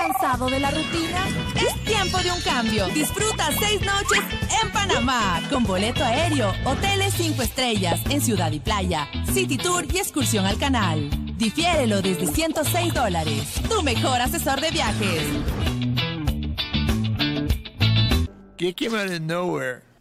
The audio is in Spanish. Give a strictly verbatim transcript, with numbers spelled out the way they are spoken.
¿Cansado de la rutina? Es tiempo de un cambio. Disfruta seis noches en Panamá con boleto aéreo, hoteles cinco estrellas en Ciudad y Playa, City Tour y excursión al canal. Difiérelo desde ciento seis dólares. Tu mejor asesor de viajes. It came out of nowhere.